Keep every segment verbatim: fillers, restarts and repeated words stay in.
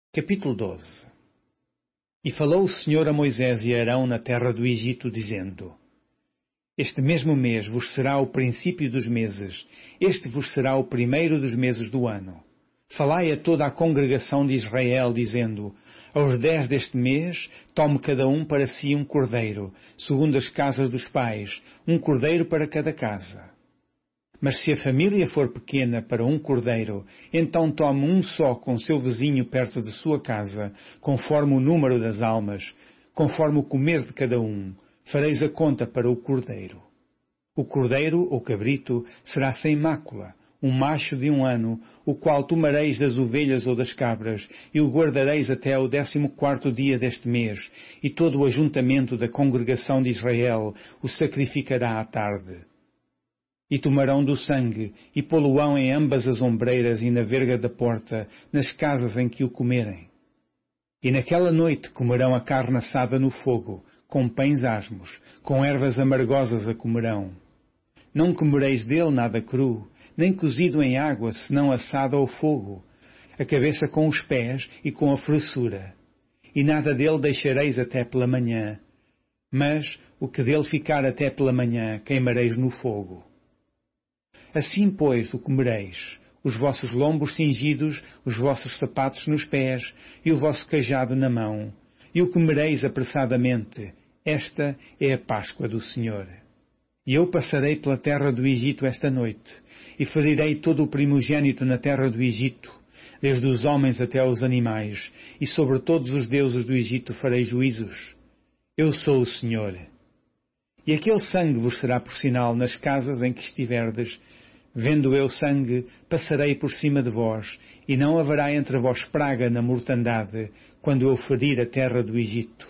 Capítulo doze. E falou o Senhor a Moisés e a Arão na terra do Egito, dizendo: Este mesmo mês vos será o princípio dos meses, este vos será o primeiro dos meses do ano. Falai a toda a congregação de Israel, dizendo: Aos dez deste mês, tome cada um para si um cordeiro, segundo as casas dos pais, um cordeiro para cada casa. Mas se a família for pequena para um cordeiro, então tome um só com seu vizinho perto de sua casa, conforme o número das almas, conforme o comer de cada um, fareis a conta para o cordeiro. O cordeiro, ou cabrito, será sem mácula, um macho de um ano, o qual tomareis das ovelhas ou das cabras, e o guardareis até ao décimo quarto dia deste mês, e todo o ajuntamento da congregação de Israel o sacrificará à tarde. E tomarão do sangue, e pô-lo-ão em ambas as ombreiras e na verga da porta, nas casas em que o comerem. E naquela noite comerão a carne assada no fogo, com pães asmos, com ervas amargosas a comerão. Não comereis dele nada cru, nem cozido em água, senão assado ao fogo, a cabeça com os pés e com a fressura. E nada dele deixareis até pela manhã, mas o que dele ficar até pela manhã queimareis no fogo. Assim, pois, o comereis, os vossos lombos cingidos, os vossos sapatos nos pés, e o vosso cajado na mão, e o comereis apressadamente. Esta é a Páscoa do Senhor. E eu passarei pela terra do Egito esta noite, e ferirei todo o primogênito na terra do Egito, desde os homens até aos animais, e sobre todos os deuses do Egito farei juízos. Eu sou o Senhor. E aquele sangue vos será por sinal nas casas em que estiverdes. Vendo eu sangue, passarei por cima de vós, e não haverá entre vós praga na mortandade, quando eu ferir a terra do Egito.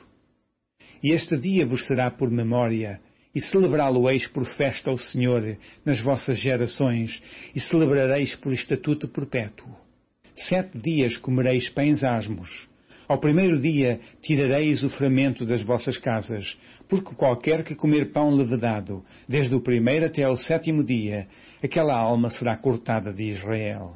E este dia vos será por memória, e celebrá-lo-eis por festa ao Senhor nas vossas gerações, e celebrareis por estatuto perpétuo. Sete dias comereis pães asmos. Ao primeiro dia tirareis o fermento das vossas casas, porque qualquer que comer pão levedado, desde o primeiro até ao sétimo dia, aquela alma será cortada de Israel.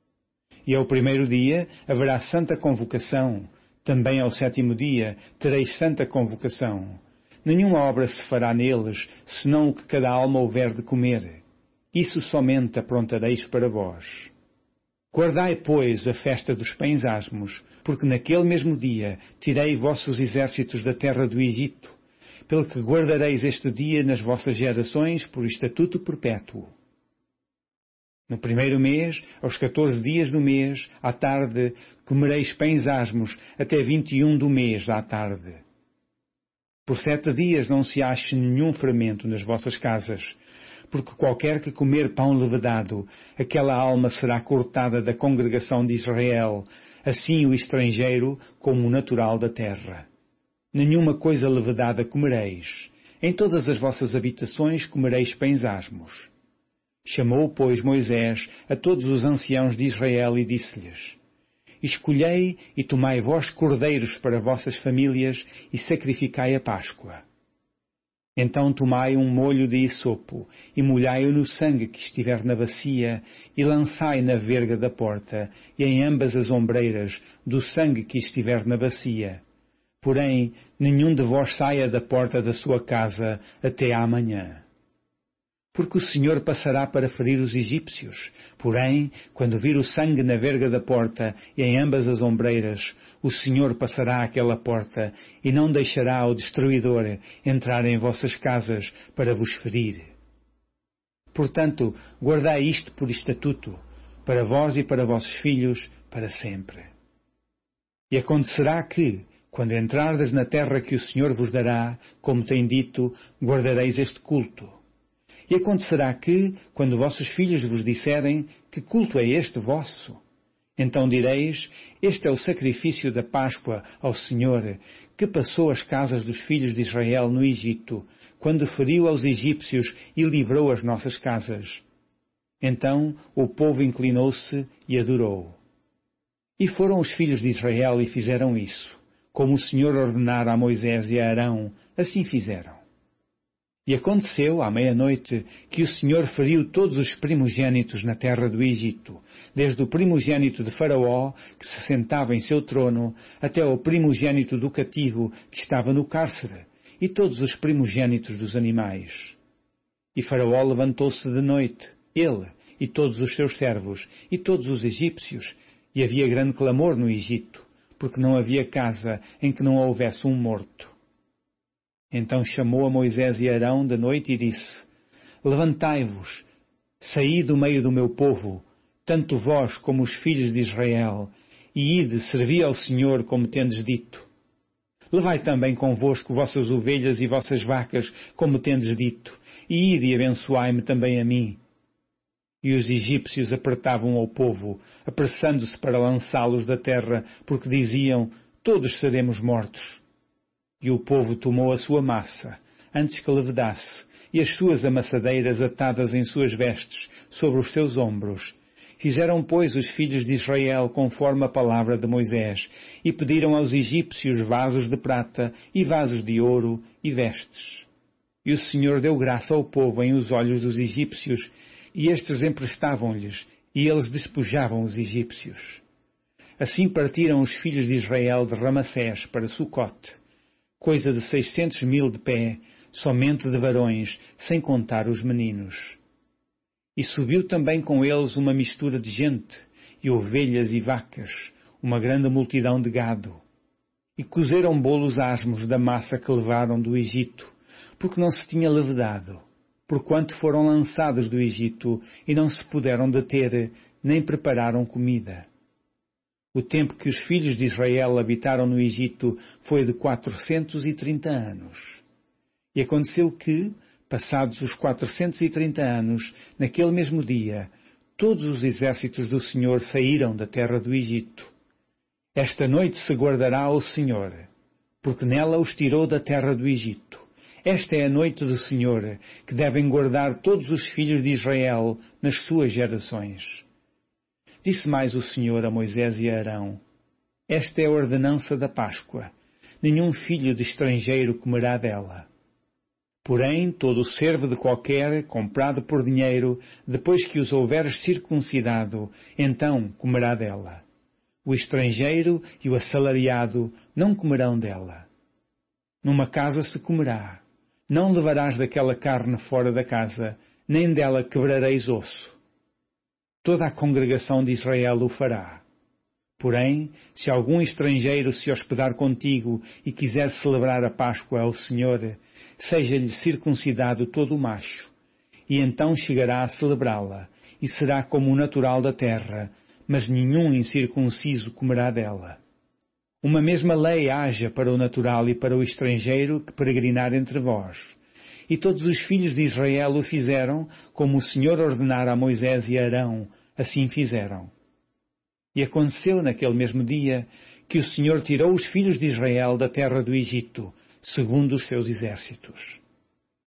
E ao primeiro dia haverá santa convocação, também ao sétimo dia tereis santa convocação. Nenhuma obra se fará neles, senão o que cada alma houver de comer. Isso somente aprontareis para vós. Guardai, pois, a festa dos pães asmos, porque naquele mesmo dia tirei vossos exércitos da terra do Egito, pelo que guardareis este dia nas vossas gerações por estatuto perpétuo. No primeiro mês, aos catorze dias do mês, à tarde, comereis pães asmos, até vinte e um do mês, à tarde. Por sete dias não se ache nenhum fermento nas vossas casas, porque qualquer que comer pão levedado, aquela alma será cortada da congregação de Israel, assim o estrangeiro como o natural da terra. Nenhuma coisa levedada comereis. Em todas as vossas habitações comereis pães asmos. Chamou, pois, Moisés a todos os anciãos de Israel e disse-lhes: Escolhei e tomai vós cordeiros para vossas famílias e sacrificai a Páscoa. Então tomai um molho de hisopo, e molhai-o no sangue que estiver na bacia, e lançai na verga da porta, e em ambas as ombreiras, do sangue que estiver na bacia. Porém, nenhum de vós saia da porta da sua casa até amanhã. Porque o Senhor passará para ferir os egípcios. Porém, quando vir o sangue na verga da porta e em ambas as ombreiras, o Senhor passará àquela porta e não deixará o destruidor entrar em vossas casas para vos ferir. Portanto, guardai isto por estatuto, para vós e para vossos filhos, para sempre. E acontecerá que, quando entrardes na terra que o Senhor vos dará, como tem dito, guardareis este culto. E acontecerá que, quando vossos filhos vos disserem, que culto é este vosso? Então direis, este é o sacrifício da Páscoa ao Senhor, que passou as casas dos filhos de Israel no Egito, quando feriu aos egípcios e livrou as nossas casas. Então o povo inclinou-se e adorou. E foram os filhos de Israel e fizeram isso. Como o Senhor ordenara a Moisés e a Arão, assim fizeram. E aconteceu, à meia-noite, que o Senhor feriu todos os primogênitos na terra do Egito, desde o primogênito de Faraó, que se sentava em seu trono, até o primogênito do cativo, que estava no cárcere, e todos os primogênitos dos animais. E Faraó levantou-se de noite, ele e todos os seus servos, e todos os egípcios, e havia grande clamor no Egito, porque não havia casa em que não houvesse um morto. Então chamou a Moisés e Arão de noite e disse: Levantai-vos, saí do meio do meu povo, tanto vós como os filhos de Israel, e ide servir ao Senhor como tendes dito. Levai também convosco vossas ovelhas e vossas vacas, como tendes dito, e ide e abençoai-me também a mim. E os egípcios apertavam ao povo, apressando-se para lançá-los da terra, porque diziam: todos seremos mortos. E o povo tomou a sua massa, antes que levedasse, e as suas amassadeiras atadas em suas vestes, sobre os seus ombros. Fizeram, pois, os filhos de Israel conforme a palavra de Moisés, e pediram aos egípcios vasos de prata, e vasos de ouro, e vestes. E o Senhor deu graça ao povo em os olhos dos egípcios, e estes emprestavam-lhes, e eles despojavam os egípcios. Assim partiram os filhos de Israel de Ramassés para Sucote, coisa de seiscentos mil de pé, somente de varões, sem contar os meninos. E subiu também com eles uma mistura de gente, e ovelhas e vacas, uma grande multidão de gado. E cozeram bolos asmos da massa que levaram do Egito, porque não se tinha levedado, porquanto foram lançados do Egito, e não se puderam deter, nem prepararam comida. O tempo que os filhos de Israel habitaram no Egito foi de quatrocentos e trinta anos. E aconteceu que, passados os quatrocentos e trinta anos, naquele mesmo dia, todos os exércitos do Senhor saíram da terra do Egito. Esta noite se guardará ao Senhor, porque nela os tirou da terra do Egito. Esta é a noite do Senhor, que devem guardar todos os filhos de Israel nas suas gerações. Disse mais o Senhor a Moisés e a Arão: Esta é a ordenança da Páscoa. Nenhum filho de estrangeiro comerá dela. Porém, todo o servo de qualquer, comprado por dinheiro, depois que os houveres circuncidado, então comerá dela. O estrangeiro e o assalariado não comerão dela. Numa casa se comerá. Não levarás daquela carne fora da casa, nem dela quebrareis osso. Toda a congregação de Israel o fará. Porém, se algum estrangeiro se hospedar contigo e quiser celebrar a Páscoa ao Senhor, seja-lhe circuncidado todo o macho, e então chegará a celebrá-la, e será como o natural da terra, mas nenhum incircunciso comerá dela. Uma mesma lei haja para o natural e para o estrangeiro que peregrinar entre vós. E todos os filhos de Israel o fizeram, como o Senhor ordenara a Moisés e a Arão, assim fizeram. E aconteceu naquele mesmo dia que o Senhor tirou os filhos de Israel da terra do Egito, segundo os seus exércitos.